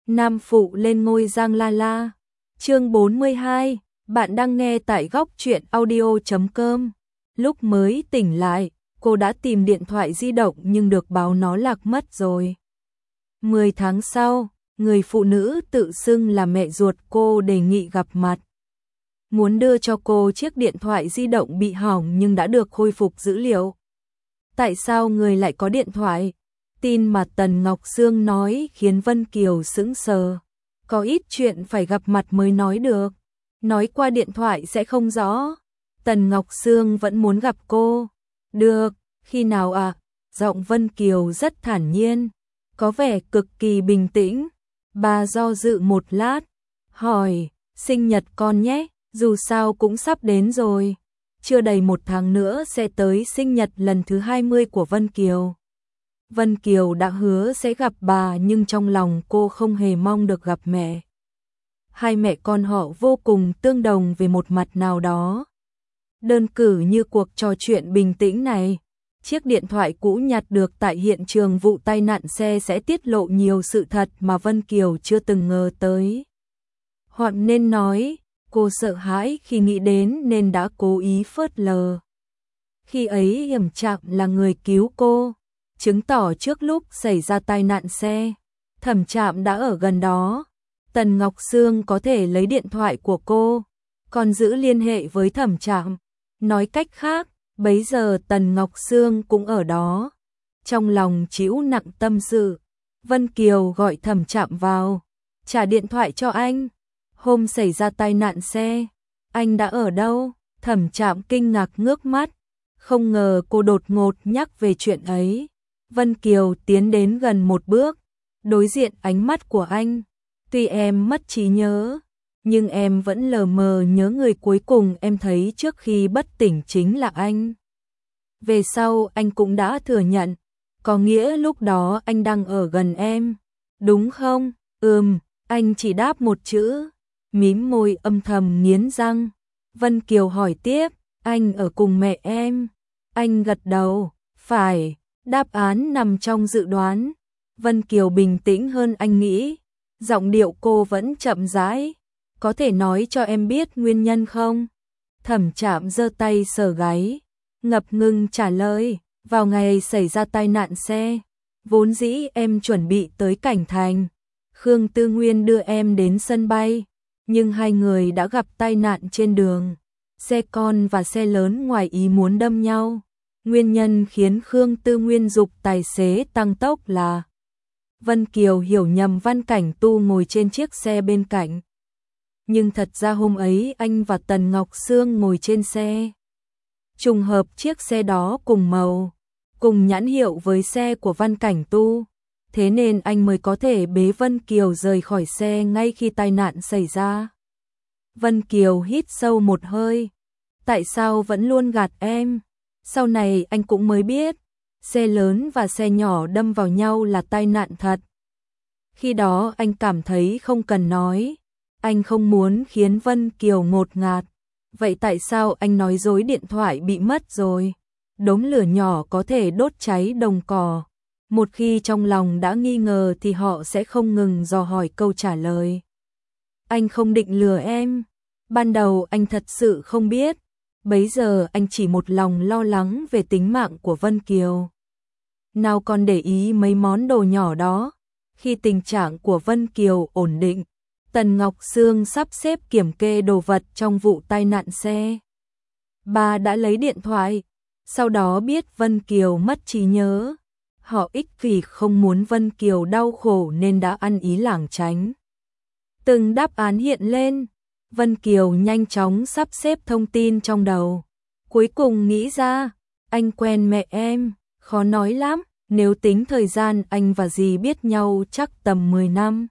Nam phụ lên ngôi Giang La La. Chương 42, bạn đang nghe tại góc truyện audio.com. Lúc mới tỉnh lại, cô đã tìm điện thoại di động nhưng được báo nó lạc mất rồi. 10 tháng sau, người phụ nữ tự xưng là mẹ ruột cô đề nghị gặp mặt. Muốn đưa cho cô chiếc điện thoại di động bị hỏng nhưng đã được khôi phục dữ liệu. Tại sao người lại có điện thoại? Tin mà Tần Ngọc Sương nói khiến Vân Kiều sững sờ. Có ít chuyện phải gặp mặt mới nói được. Nói qua điện thoại sẽ không rõ. Tần Ngọc Sương vẫn muốn gặp cô. Được, khi nào ạ? Giọng Vân Kiều rất thản nhiên, có vẻ cực kỳ bình tĩnh. Bà do dự một lát, hỏi, sinh nhật con nhé, dù sao cũng sắp đến rồi. Chưa đầy 1 tháng nữa sẽ tới sinh nhật lần thứ 20 của Vân Kiều. Vân Kiều đã hứa sẽ gặp bà nhưng trong lòng cô không hề mong được gặp mẹ. Hai mẹ con họ vô cùng tương đồng về một mặt nào đó. Đơn cử như cuộc trò chuyện bình tĩnh này, chiếc điện thoại cũ nhặt được tại hiện trường vụ tai nạn xe sẽ tiết lộ nhiều sự thật mà Vân Kiều chưa từng ngờ tới. Hoặc nên nói, cô sợ hãi khi nghĩ đến nên đã cố ý phớt lờ. Khi ấy Hiểm Trạm là người cứu cô, chứng tỏ trước lúc xảy ra tai nạn xe, Thẩm Trạm đã ở gần đó. Tần Ngọc Sương có thể lấy điện thoại của cô, còn giữ liên hệ với Thẩm Trạm. Nói cách khác, bấy giờ Tần Ngọc Sương cũng ở đó. Trong lòng trĩu nặng tâm sự, Vân Kiều gọi Thẩm Trạm vào, trả điện thoại cho anh. Hôm xảy ra tai nạn xe, anh đã ở đâu? Thẩm Trạm kinh ngạc ngước mắt, không ngờ cô đột ngột nhắc về chuyện ấy. Vân Kiều tiến đến gần một bước, đối diện ánh mắt của anh. Tuy em mất trí nhớ, nhưng em vẫn lờ mờ nhớ người cuối cùng em thấy trước khi bất tỉnh chính là anh. Về sau anh cũng đã thừa nhận, có nghĩa lúc đó anh đang ở gần em, đúng không? Anh chỉ đáp một chữ, mím môi âm thầm nghiến răng. Vân Kiều hỏi tiếp, anh ở cùng mẹ em? Anh gật đầu, phải, đáp án nằm trong dự đoán. Vân Kiều bình tĩnh hơn anh nghĩ, giọng điệu cô vẫn chậm rãi. Có thể nói cho em biết nguyên nhân không? Thẩm Trạm giơ tay sờ gáy, ngập ngừng trả lời, vào ngày xảy ra tai nạn xe, vốn dĩ em chuẩn bị tới Cảnh Thành. Khương Tư Nguyên đưa em đến sân bay, nhưng hai người đã gặp tai nạn trên đường. Xe con và xe lớn ngoài ý muốn đâm nhau. Nguyên nhân khiến Khương Tư Nguyên giục tài xế tăng tốc là Vân Kiều hiểu nhầm Văn Cảnh Tu ngồi trên chiếc xe bên cạnh. Nhưng thật ra hôm ấy anh và Tần Ngọc Sương ngồi trên xe. Trùng hợp chiếc xe đó cùng màu, cùng nhãn hiệu với xe của Văn Cảnh Tu. Thế nên anh mới có thể bế Vân Kiều rời khỏi xe ngay khi tai nạn xảy ra. Vân Kiều hít sâu một hơi. Tại sao vẫn luôn gạt em? Sau này anh cũng mới biết, xe lớn và xe nhỏ đâm vào nhau là tai nạn thật. Khi đó anh cảm thấy không cần nói. Anh không muốn khiến Vân Kiều ngột ngạt. Vậy tại sao anh nói dối điện thoại bị mất rồi? Đống lửa nhỏ có thể đốt cháy đồng cỏ. Một khi trong lòng đã nghi ngờ thì họ sẽ không ngừng dò hỏi câu trả lời. Anh không định lừa em. Ban đầu anh thật sự không biết. Bấy giờ anh chỉ một lòng lo lắng về tính mạng của Vân Kiều. Nào còn để ý mấy món đồ nhỏ đó. Khi tình trạng của Vân Kiều ổn định, Tần Ngọc Sương sắp xếp kiểm kê đồ vật trong vụ tai nạn xe. Bà đã lấy điện thoại, sau đó biết Vân Kiều mất trí nhớ. Họ ích kỷ không muốn Vân Kiều đau khổ nên đã ăn ý lảng tránh. Từng đáp án hiện lên, Vân Kiều nhanh chóng sắp xếp thông tin trong đầu. Cuối cùng nghĩ ra, anh quen mẹ em, khó nói lắm, nếu tính thời gian anh và dì biết nhau chắc tầm 10 năm.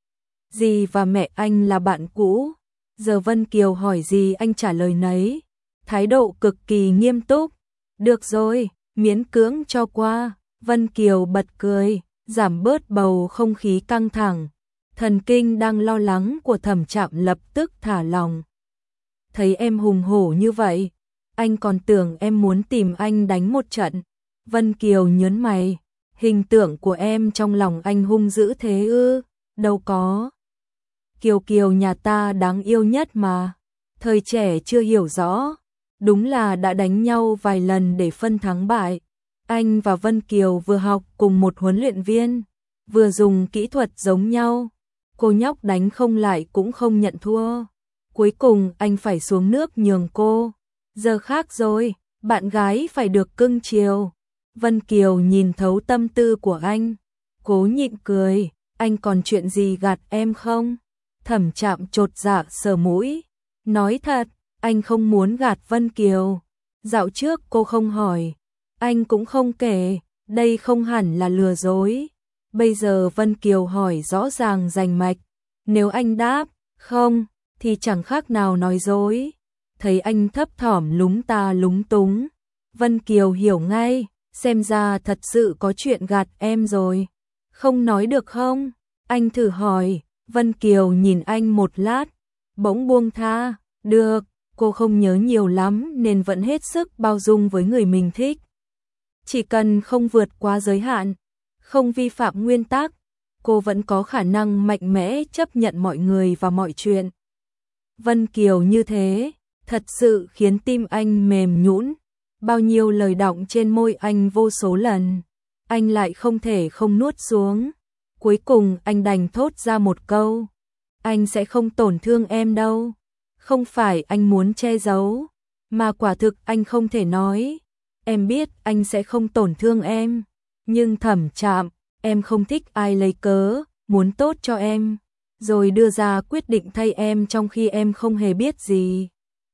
Dì và mẹ anh là bạn cũ. Giờ Vân Kiều hỏi gì anh trả lời nấy, thái độ cực kỳ nghiêm túc. Được rồi, miễn cưỡng cho qua. Vân Kiều bật cười, giảm bớt bầu không khí căng thẳng. Thần kinh đang lo lắng của Thẩm Trạm lập tức thả lòng. Thấy em hùng hổ như vậy, anh còn tưởng em muốn tìm anh đánh một trận. Vân Kiều nhớn mày, hình tượng của em trong lòng anh hung dữ thế ư? đâu có. Kiều Kiều nhà ta đáng yêu nhất mà. Thời trẻ chưa hiểu rõ, đúng là đã đánh nhau vài lần để phân thắng bại. Anh và Vân Kiều vừa học cùng một huấn luyện viên, vừa dùng kỹ thuật giống nhau. Cô nhóc đánh không lại cũng không nhận thua. Cuối cùng anh phải xuống nước nhường cô. Giờ khác rồi, bạn gái phải được cưng chiều. Vân Kiều nhìn thấu tâm tư của anh, cố nhịn cười. Anh còn chuyện gì gạt em không? Thẩm Trạm chột dạ sờ mũi. Nói thật, anh không muốn gạt Vân Kiều. Dạo trước cô không hỏi, anh cũng không kể, đây không hẳn là lừa dối. Bây giờ Vân Kiều hỏi rõ ràng rành mạch. Nếu anh đáp, không, thì chẳng khác nào nói dối. Thấy anh thấp thỏm lúng ta lúng túng, Vân Kiều hiểu ngay, xem ra thật sự có chuyện gạt em rồi. Không nói được không? Anh thử hỏi. Vân Kiều nhìn anh một lát, bỗng buông tha. Được, cô không nhớ nhiều lắm nên vẫn hết sức bao dung với người mình thích. Chỉ cần không vượt quá giới hạn, không vi phạm nguyên tắc, cô vẫn có khả năng mạnh mẽ chấp nhận mọi người và mọi chuyện. Vân Kiều như thế, thật sự khiến tim anh mềm nhũn. Bao nhiêu lời đọng trên môi anh vô số lần, anh lại không thể không nuốt xuống. Cuối cùng anh đành thốt ra một câu, anh sẽ không tổn thương em đâu. Không phải anh muốn che giấu, mà quả thực anh không thể nói. Em biết anh sẽ không tổn thương em, nhưng Thẩm Trạm, em không thích ai lấy cớ muốn tốt cho em, rồi đưa ra quyết định thay em trong khi em không hề biết gì.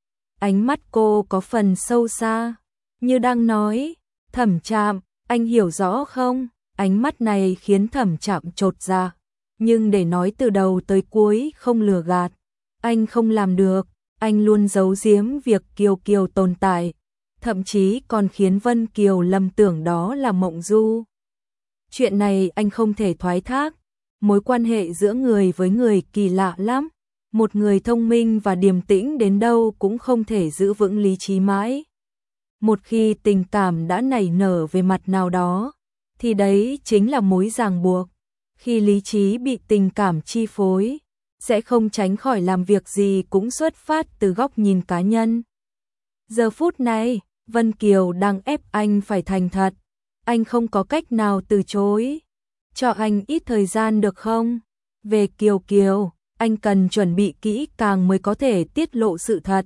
Ánh mắt cô có phần sâu xa, như đang nói, Thẩm Trạm, anh hiểu rõ không? Ánh mắt này khiến Thẩm Trạm chột dạ, nhưng để nói từ đầu tới cuối không lừa gạt, anh không làm được. Anh luôn giấu giếm việc Kiều Kiều tồn tại, thậm chí còn khiến Vân Kiều lầm tưởng đó là mộng du. Chuyện này anh không thể thoái thác, mối quan hệ giữa người với người kỳ lạ lắm. Một người thông minh và điềm tĩnh đến đâu cũng không thể giữ vững lý trí mãi. Một khi tình cảm đã nảy nở về mặt nào đó, thì đấy chính là mối ràng buộc. Khi lý trí bị tình cảm chi phối, sẽ không tránh khỏi làm việc gì cũng xuất phát từ góc nhìn cá nhân. Giờ phút này, Vân Kiều đang ép anh phải thành thật. Anh không có cách nào từ chối. Cho anh ít thời gian được không? Về Kiều Kiều, anh cần chuẩn bị kỹ càng mới có thể tiết lộ sự thật.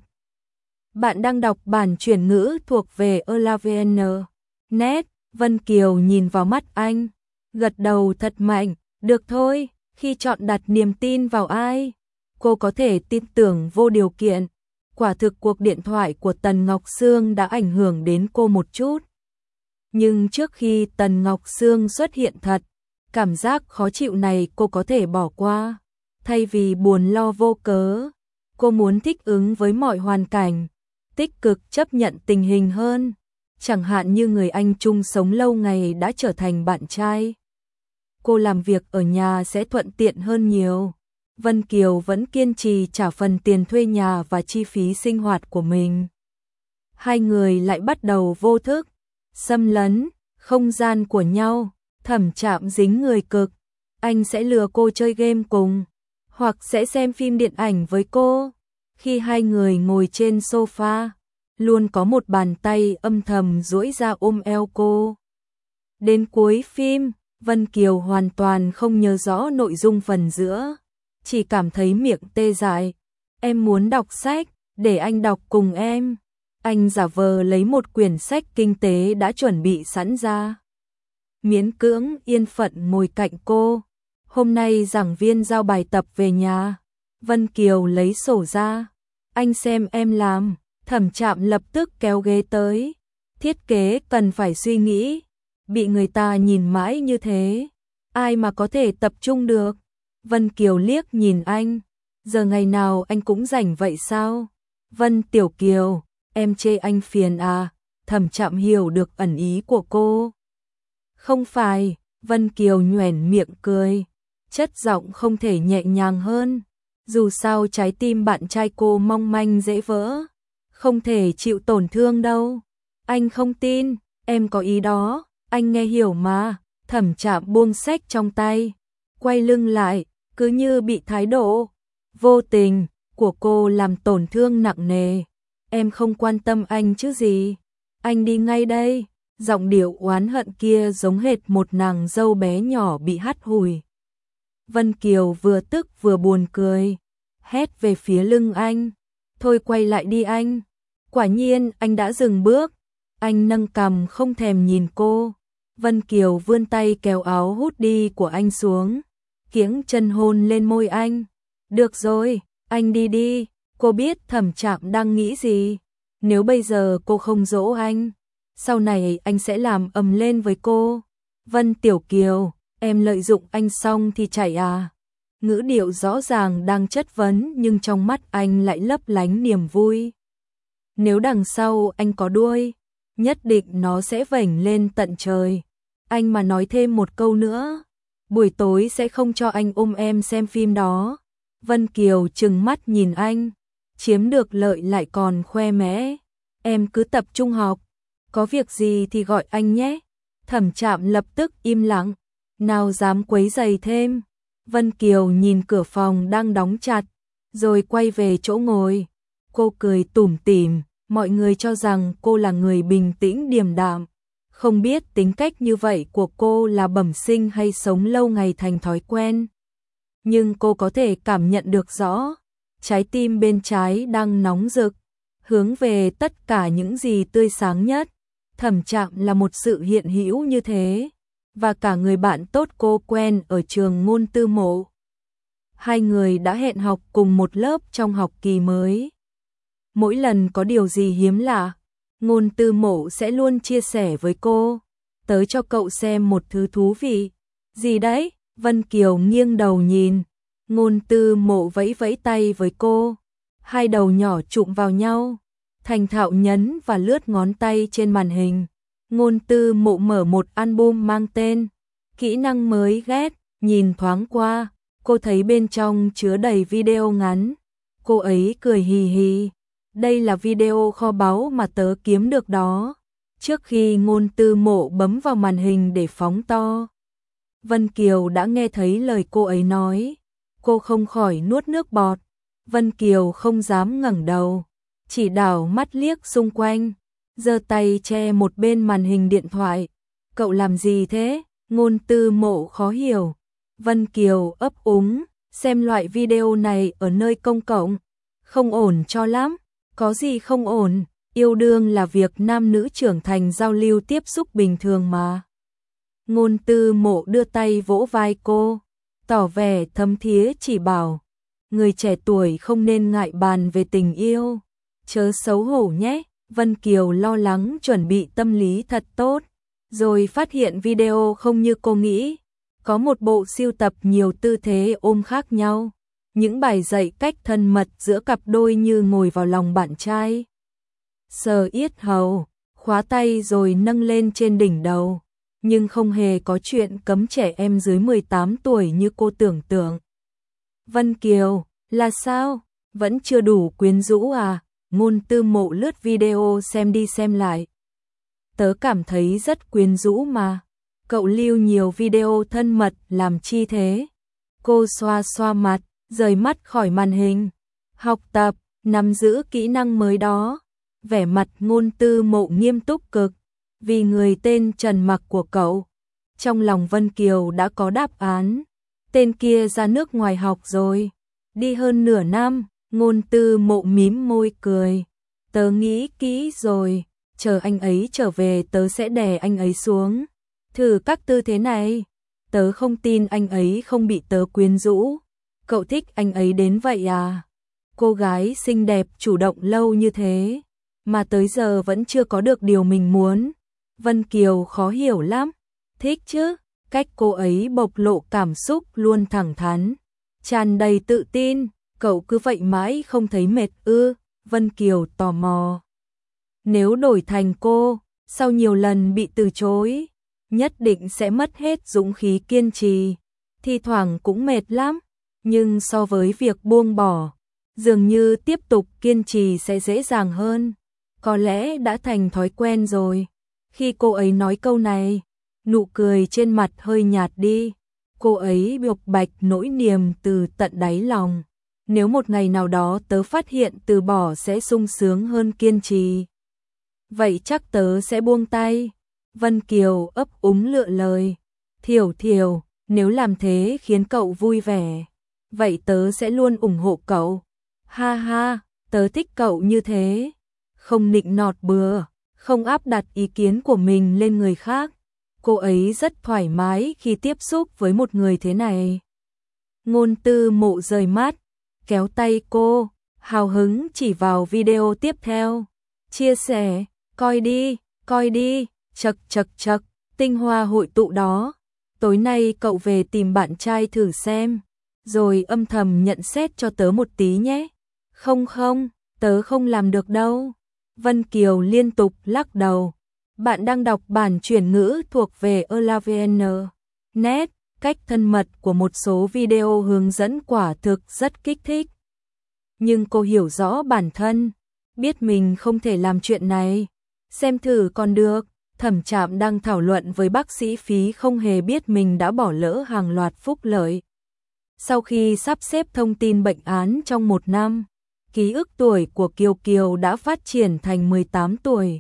Bạn đang đọc bản chuyển ngữ thuộc về Elavn.net. Vân Kiều nhìn vào mắt anh, gật đầu thật mạnh. Được thôi, khi chọn đặt niềm tin vào ai, cô có thể tin tưởng vô điều kiện. Quả thực cuộc điện thoại của Tần Ngọc Sương đã ảnh hưởng đến cô một chút. Nhưng trước khi Tần Ngọc Sương xuất hiện thật, cảm giác khó chịu này cô có thể bỏ qua. Thay vì buồn lo vô cớ, cô muốn thích ứng với mọi hoàn cảnh, tích cực chấp nhận tình hình hơn. Chẳng hạn như người anh chung sống lâu ngày đã trở thành bạn trai. Cô làm việc ở nhà sẽ thuận tiện hơn nhiều. Vân Kiều vẫn kiên trì trả phần tiền thuê nhà và chi phí sinh hoạt của mình. Hai người lại bắt đầu vô thức xâm lấn không gian của nhau. Thẩm Trạm dính người cực, anh sẽ lừa cô chơi game cùng, hoặc sẽ xem phim điện ảnh với cô. Khi hai người ngồi trên sofa, luôn có một bàn tay âm thầm duỗi ra ôm eo cô. Đến cuối phim, Vân Kiều hoàn toàn không nhớ rõ nội dung phần giữa, chỉ cảm thấy miệng tê dại. Em muốn đọc sách, để anh đọc cùng em. Anh giả vờ lấy một quyển sách kinh tế đã chuẩn bị sẵn ra, miễn cưỡng yên phận ngồi cạnh cô. Hôm nay giảng viên giao bài tập về nhà. Vân Kiều lấy sổ ra. Anh xem em làm. Thẩm Trạm lập tức kéo ghế tới. Thiết kế cần phải suy nghĩ. Bị người ta nhìn mãi như thế, ai mà có thể tập trung được. Vân Kiều liếc nhìn anh. Giờ ngày nào anh cũng rảnh vậy sao? Vân Tiểu Kiều, em chê anh phiền à? Thẩm Trạm hiểu được ẩn ý của cô. Không phải. Vân Kiều nhoẻn miệng cười, chất giọng không thể nhẹ nhàng hơn. Dù sao trái tim bạn trai cô mong manh dễ vỡ, không thể chịu tổn thương đâu. Anh không tin, em có ý đó, anh nghe hiểu mà. Thẩm Trạm buông sách trong tay, quay lưng lại, cứ như bị thái độ vô tình của cô làm tổn thương nặng nề. Em không quan tâm anh chứ gì, anh đi ngay đây. Giọng điệu oán hận kia giống hệt một nàng dâu bé nhỏ bị hắt hủi. Vân Kiều vừa tức vừa buồn cười, hét về phía lưng anh, thôi quay lại đi anh. Quả nhiên anh đã dừng bước, anh nâng cằm không thèm nhìn cô. Vân Kiều vươn tay kéo áo hoodie của anh xuống, kiếng chân hôn lên môi anh. Được rồi, anh đi đi. Cô biết Thẩm Trạm đang nghĩ gì. Nếu bây giờ cô không dỗ anh, sau này anh sẽ làm ầm lên với cô. Vân Tiểu Kiều, em lợi dụng anh xong thì chạy à? Ngữ điệu rõ ràng đang chất vấn nhưng trong mắt anh lại lấp lánh niềm vui. Nếu đằng sau anh có đuôi, nhất định nó sẽ vểnh lên tận trời. Anh mà nói thêm một câu nữa, buổi tối sẽ không cho anh ôm em xem phim đó. Vân Kiều trừng mắt nhìn anh, chiếm được lợi lại còn khoe mẽ. Em cứ tập trung học, có việc gì thì gọi anh nhé. Thẩm Trạm lập tức im lặng, nào dám quấy rầy thêm. Vân Kiều nhìn cửa phòng đang đóng chặt, rồi quay về chỗ ngồi. Cô cười tủm tỉm, mọi người cho rằng cô là người bình tĩnh điềm đạm. Không biết tính cách như vậy của cô là bẩm sinh hay sống lâu ngày thành thói quen. Nhưng cô có thể cảm nhận được rõ, trái tim bên trái đang nóng rực, hướng về tất cả những gì tươi sáng nhất. Thẩm Trạm là một sự hiện hữu như thế, và cả người bạn tốt cô quen ở trường Ngôn Tư Mộ. Hai người đã hẹn học cùng một lớp trong học kỳ mới. Mỗi lần có điều gì hiếm lạ, Ngôn Tư Mộ sẽ luôn chia sẻ với cô. Tới cho cậu xem một thứ thú vị. Gì đấy? Vân Kiều nghiêng đầu nhìn. Ngôn Tư Mộ vẫy vẫy tay với cô. Hai đầu nhỏ chụm vào nhau. Thành thạo nhấn và lướt ngón tay trên màn hình. Ngôn Tư Mộ mở một album mang tên Kỹ năng mới ghét. Nhìn thoáng qua, cô thấy bên trong chứa đầy video ngắn. Cô ấy cười hì hì. Đây là video kho báu mà tớ kiếm được đó. Trước khi Ngôn Tư Mộ bấm vào màn hình để phóng to, Vân Kiều đã nghe thấy lời cô ấy nói. Cô không khỏi nuốt nước bọt. Vân Kiều không dám ngẩng đầu, chỉ đảo mắt liếc xung quanh, giơ tay che một bên màn hình điện thoại. Cậu làm gì thế? Ngôn Tư Mộ khó hiểu. Vân Kiều ấp úng, xem loại video này ở nơi công cộng, không ổn cho lắm. Có gì không ổn, yêu đương là việc nam nữ trưởng thành giao lưu tiếp xúc bình thường mà. Ngôn Tư Mộ đưa tay vỗ vai cô, tỏ vẻ thấm thía chỉ bảo. Người trẻ tuổi không nên ngại bàn về tình yêu, chớ xấu hổ nhé. Vân Kiều lo lắng chuẩn bị tâm lý thật tốt, rồi phát hiện video không như cô nghĩ. Có một bộ sưu tập nhiều tư thế ôm khác nhau. Những bài dạy cách thân mật giữa cặp đôi như ngồi vào lòng bạn trai, sờ yết hầu, khóa tay rồi nâng lên trên đỉnh đầu. Nhưng không hề có chuyện cấm trẻ em dưới 18 tuổi như cô tưởng tượng. Vân Kiều, là sao? Vẫn chưa đủ quyến rũ à? Ngôn Tư Mộ lướt video xem đi xem lại. Tớ cảm thấy rất quyến rũ mà. Cậu lưu nhiều video thân mật làm chi thế? Cô xoa xoa mặt, rời mắt khỏi màn hình. Học tập, nắm giữ kỹ năng mới đó. Vẻ mặt Ngôn Tư Mộ nghiêm túc cực, vì người tên Trần Mặc của cậu. Trong lòng Vân Kiều đã có đáp án. Tên kia ra nước ngoài học rồi, đi hơn nửa năm. Ngôn Tư Mộ mím môi cười. Tớ nghĩ kỹ rồi, chờ anh ấy trở về tớ sẽ đè anh ấy xuống. Thử các tư thế này. Tớ không tin anh ấy không bị tớ quyến rũ. Cậu thích anh ấy đến vậy à? Cô gái xinh đẹp chủ động lâu như thế, mà tới giờ vẫn chưa có được điều mình muốn. Vân Kiều khó hiểu lắm. Thích chứ, cách cô ấy bộc lộ cảm xúc luôn thẳng thắn, tràn đầy tự tin. Cậu cứ vậy mãi không thấy mệt ư? Vân Kiều tò mò. Nếu đổi thành cô, sau nhiều lần bị từ chối, nhất định sẽ mất hết dũng khí kiên trì. Thi thoảng cũng mệt lắm, nhưng so với việc buông bỏ, dường như tiếp tục kiên trì sẽ dễ dàng hơn. Có lẽ đã thành thói quen rồi. Khi cô ấy nói câu này, nụ cười trên mặt hơi nhạt đi. Cô ấy bộc bạch nỗi niềm từ tận đáy lòng. Nếu một ngày nào đó tớ phát hiện từ bỏ sẽ sung sướng hơn kiên trì, vậy chắc tớ sẽ buông tay. Vân Kiều ấp úng lựa lời. Thiểu Thiểu, nếu làm thế khiến cậu vui vẻ, vậy tớ sẽ luôn ủng hộ cậu. Ha ha, tớ thích cậu như thế. Không nịnh nọt bừa, không áp đặt ý kiến của mình lên người khác. Cô ấy rất thoải mái khi tiếp xúc với một người thế này. Ngôn Tư Mộ rời mắt, kéo tay cô, hào hứng chỉ vào video tiếp theo. Chia sẻ, coi đi, chật chật chật, tinh hoa hội tụ đó. Tối nay cậu về tìm bạn trai thử xem, rồi âm thầm nhận xét cho tớ một tí nhé. Không, tớ không làm được đâu. Vân Kiều liên tục lắc đầu. Bạn đang đọc bản chuyển ngữ thuộc về ELAVN.net. Cách thân mật của một số video hướng dẫn quả thực rất kích thích. Nhưng cô hiểu rõ bản thân, biết mình không thể làm chuyện này. Xem thử còn được. Thẩm Trạm đang thảo luận với bác sĩ Phí, không hề biết mình đã bỏ lỡ hàng loạt phúc lợi. Sau khi sắp xếp thông tin bệnh án trong 1 năm, ký ức tuổi của Kiều Kiều đã phát triển thành 18 tuổi.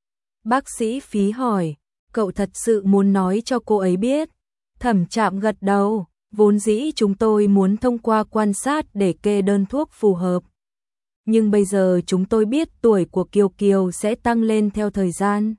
Bác sĩ Phí hỏi, cậu thật sự muốn nói cho cô ấy biết? Thẩm Trạm gật đầu, vốn dĩ chúng tôi muốn thông qua quan sát để kê đơn thuốc phù hợp. Nhưng bây giờ chúng tôi biết tuổi của Kiều Kiều sẽ tăng lên theo thời gian.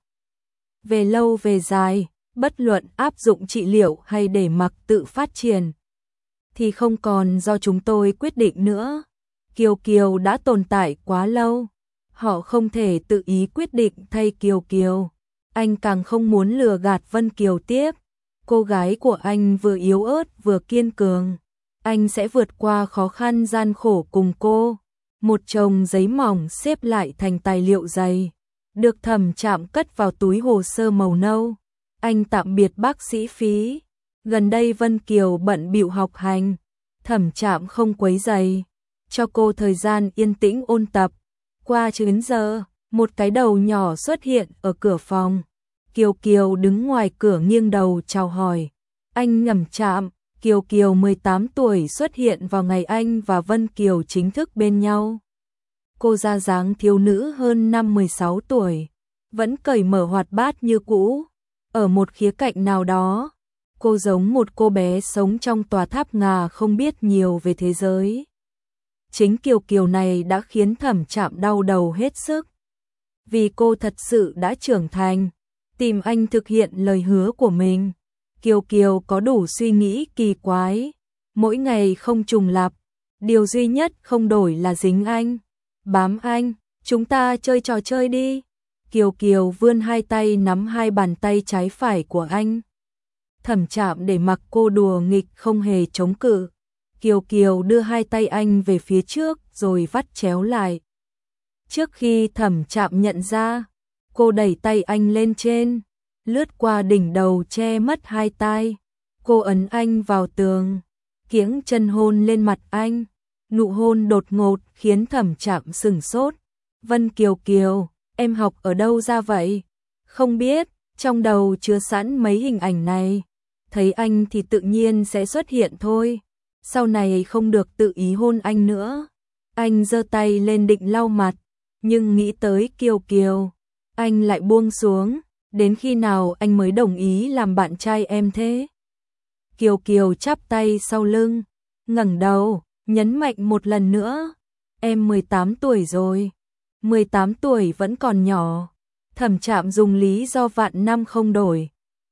Về lâu về dài, bất luận áp dụng trị liệu hay để mặc tự phát triển, thì không còn do chúng tôi quyết định nữa. Kiều Kiều đã tồn tại quá lâu, họ không thể tự ý quyết định thay Kiều Kiều. Anh càng không muốn lừa gạt Vân Kiều tiếp. Cô gái của anh vừa yếu ớt vừa kiên cường. Anh sẽ vượt qua khó khăn gian khổ cùng cô. Một chồng giấy mỏng xếp lại thành tài liệu dày, được Thẩm Trạm cất vào túi hồ sơ màu nâu. Anh tạm biệt bác sĩ Phí. Gần đây Vân Kiều bận bịu học hành, Thẩm Trạm không quấy rầy, cho cô thời gian yên tĩnh ôn tập. Qua 9 giờ, một cái đầu nhỏ xuất hiện ở cửa phòng. Kiều Kiều đứng ngoài cửa nghiêng đầu chào hỏi. Anh Thẩm Trạm. Kiều Kiều 18 tuổi xuất hiện vào ngày anh và Vân Kiều chính thức bên nhau. Cô ra dáng thiếu nữ hơn năm 16 tuổi, vẫn cởi mở hoạt bát như cũ. Ở một khía cạnh nào đó, cô giống một cô bé sống trong tòa tháp ngà không biết nhiều về thế giới. Chính Kiều Kiều này đã khiến Thẩm Trạm đau đầu hết sức. Vì cô thật sự đã trưởng thành, tìm anh thực hiện lời hứa của mình. Kiều Kiều có đủ suy nghĩ kỳ quái, mỗi ngày không trùng lặp, điều duy nhất không đổi là dính anh, bám anh. Chúng ta chơi trò chơi đi. Kiều Kiều vươn hai tay nắm hai bàn tay trái phải của anh. Thẩm Trạm để mặc cô đùa nghịch không hề chống cự. Kiều Kiều đưa hai tay anh về phía trước rồi vắt chéo lại. Trước khi Thẩm Trạm nhận ra, cô đẩy tay anh lên trên, lướt qua đỉnh đầu che mất hai tai. Cô ấn anh vào tường, kiễng chân hôn lên mặt anh. Nụ hôn đột ngột khiến Thẩm Trạm sửng sốt. Vân Kiều Kiều, em học ở đâu ra vậy? Không biết, trong đầu chứa sẵn mấy hình ảnh này. Thấy anh thì tự nhiên sẽ xuất hiện thôi. Sau này không được tự ý hôn anh nữa. Anh giơ tay lên định lau mặt, nhưng nghĩ tới Kiều Kiều, anh lại buông xuống. Đến khi nào anh mới đồng ý làm bạn trai em thế? Kiều Kiều chắp tay sau lưng, ngẩng đầu, nhấn mạnh một lần nữa. Em 18 tuổi rồi. 18 tuổi vẫn còn nhỏ. Thẩm Trạm dùng lý do vạn năm không đổi.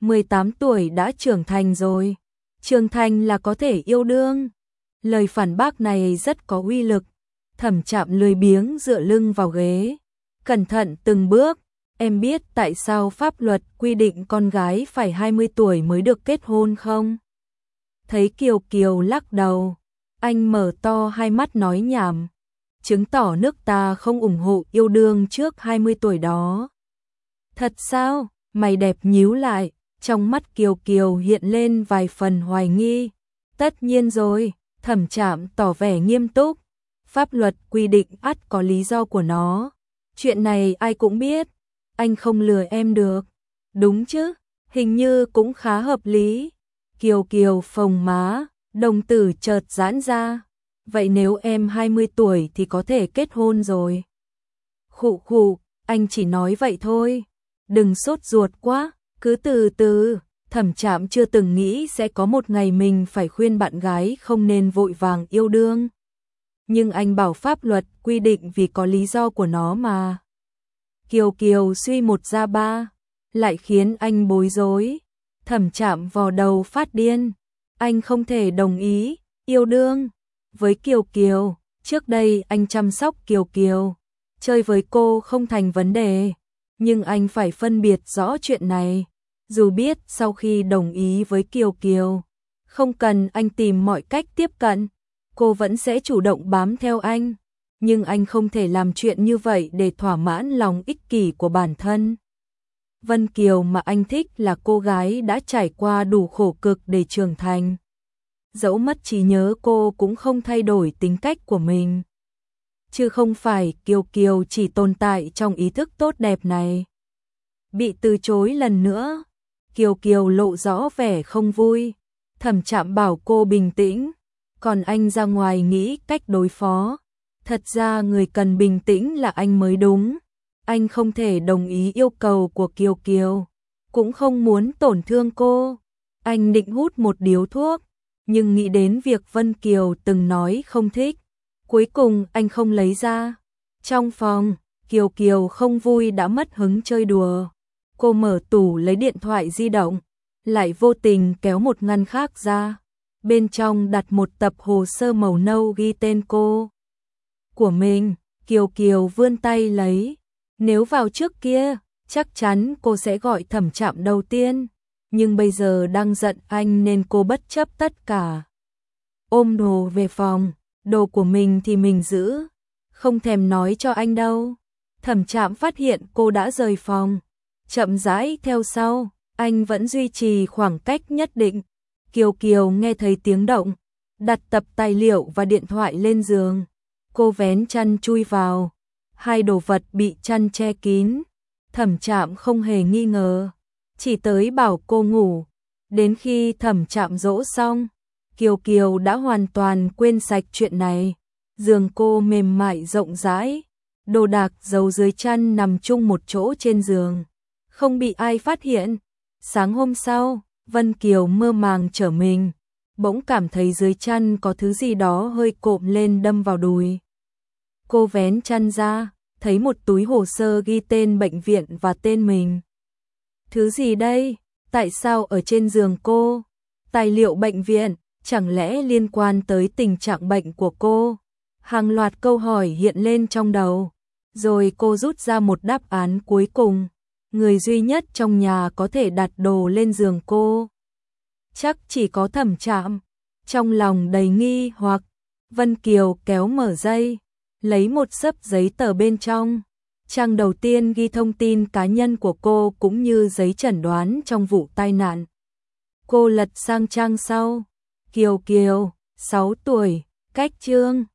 18 tuổi đã trưởng thành rồi. Trưởng thành là có thể yêu đương. Lời phản bác này rất có uy lực. Thẩm Trạm lười biếng dựa lưng vào ghế, cẩn thận từng bước. Em biết tại sao pháp luật quy định con gái phải 20 tuổi mới được kết hôn không? Thấy Kiều Kiều lắc đầu, anh mở to hai mắt nói nhảm. Chứng tỏ nước ta không ủng hộ yêu đương trước 20 tuổi đó. Thật sao? Mày đẹp nhíu lại, trong mắt Kiều Kiều hiện lên vài phần hoài nghi. Tất nhiên rồi, Thẩm Trạm tỏ vẻ nghiêm túc. Pháp luật quy định ắt có lý do của nó. Chuyện này ai cũng biết. Anh không lừa em được. Đúng chứ, hình như cũng khá hợp lý. Kiều Kiều phồng má, đồng tử chợt giãn ra. Vậy nếu em 20 tuổi thì có thể kết hôn rồi. Khụ khụ, anh chỉ nói vậy thôi. Đừng sốt ruột quá, cứ từ từ. Thẩm Trạm chưa từng nghĩ sẽ có một ngày mình phải khuyên bạn gái không nên vội vàng yêu đương. Nhưng anh bảo pháp luật quy định vì có lý do của nó mà. Kiều Kiều suy một ra ba, lại khiến anh bối rối. Thẩm Trạm vò đầu phát điên. Anh không thể đồng ý yêu đương với Kiều Kiều. Trước đây anh chăm sóc Kiều Kiều, chơi với cô không thành vấn đề. Nhưng anh phải phân biệt rõ chuyện này. Dù biết sau khi đồng ý với Kiều Kiều, không cần anh tìm mọi cách tiếp cận, cô vẫn sẽ chủ động bám theo anh. Nhưng anh không thể làm chuyện như vậy để thỏa mãn lòng ích kỷ của bản thân. Vân Kiều mà anh thích là cô gái đã trải qua đủ khổ cực để trưởng thành. Dẫu mất trí nhớ cô cũng không thay đổi tính cách của mình. Chứ không phải Kiều Kiều chỉ tồn tại trong ý thức tốt đẹp này. Bị từ chối lần nữa, Kiều Kiều lộ rõ vẻ không vui. Thẩm Trạm bảo cô bình tĩnh, còn anh ra ngoài nghĩ cách đối phó. Thật ra người cần bình tĩnh là anh mới đúng. Anh không thể đồng ý yêu cầu của Kiều Kiều, cũng không muốn tổn thương cô. Anh định hút một điếu thuốc, nhưng nghĩ đến việc Vân Kiều từng nói không thích. Cuối cùng anh không lấy ra. Trong phòng, Kiều Kiều không vui đã mất hứng chơi đùa. Cô mở tủ lấy điện thoại di động, lại vô tình kéo một ngăn khác ra. Bên trong đặt một tập hồ sơ màu nâu ghi tên cô của mình. Kiều Kiều vươn tay lấy. Nếu vào trước kia, chắc chắn cô sẽ gọi Thẩm Trạm đầu tiên. Nhưng bây giờ đang giận anh nên cô bất chấp tất cả. Ôm đồ về phòng, đồ của mình thì mình giữ, không thèm nói cho anh đâu. Thẩm Trạm phát hiện cô đã rời phòng, chậm rãi theo sau, anh vẫn duy trì khoảng cách nhất định. Kiều Kiều nghe thấy tiếng động, đặt tập tài liệu và điện thoại lên giường. Cô vén chăn chui vào, hai đồ vật bị chăn che kín. Thẩm Trạm không hề nghi ngờ, chỉ tới bảo cô ngủ. Đến khi Thẩm Trạm dỗ xong, Kiều Kiều đã hoàn toàn quên sạch chuyện này. Giường cô mềm mại rộng rãi, đồ đạc giấu dưới chăn nằm chung một chỗ trên giường, không bị ai phát hiện. Sáng hôm sau, Vân Kiều mơ màng trở mình, bỗng cảm thấy dưới chăn có thứ gì đó hơi cộm lên đâm vào đùi. Cô vén chăn ra, thấy một túi hồ sơ ghi tên bệnh viện và tên mình. Thứ gì đây? Tại sao ở trên giường cô? Tài liệu bệnh viện, chẳng lẽ liên quan tới tình trạng bệnh của cô? Hàng loạt câu hỏi hiện lên trong đầu. Rồi cô rút ra một đáp án cuối cùng. Người duy nhất trong nhà có thể đặt đồ lên giường cô, chắc chỉ có Thẩm Trạm. Trong lòng đầy nghi hoặc, Vân Kiều kéo mở dây, lấy một xấp giấy tờ bên trong. Trang đầu tiên ghi thông tin cá nhân của cô cũng như giấy chẩn đoán trong vụ tai nạn. Cô lật sang trang sau. Kiều Kiều, 6 tuổi, cách chương.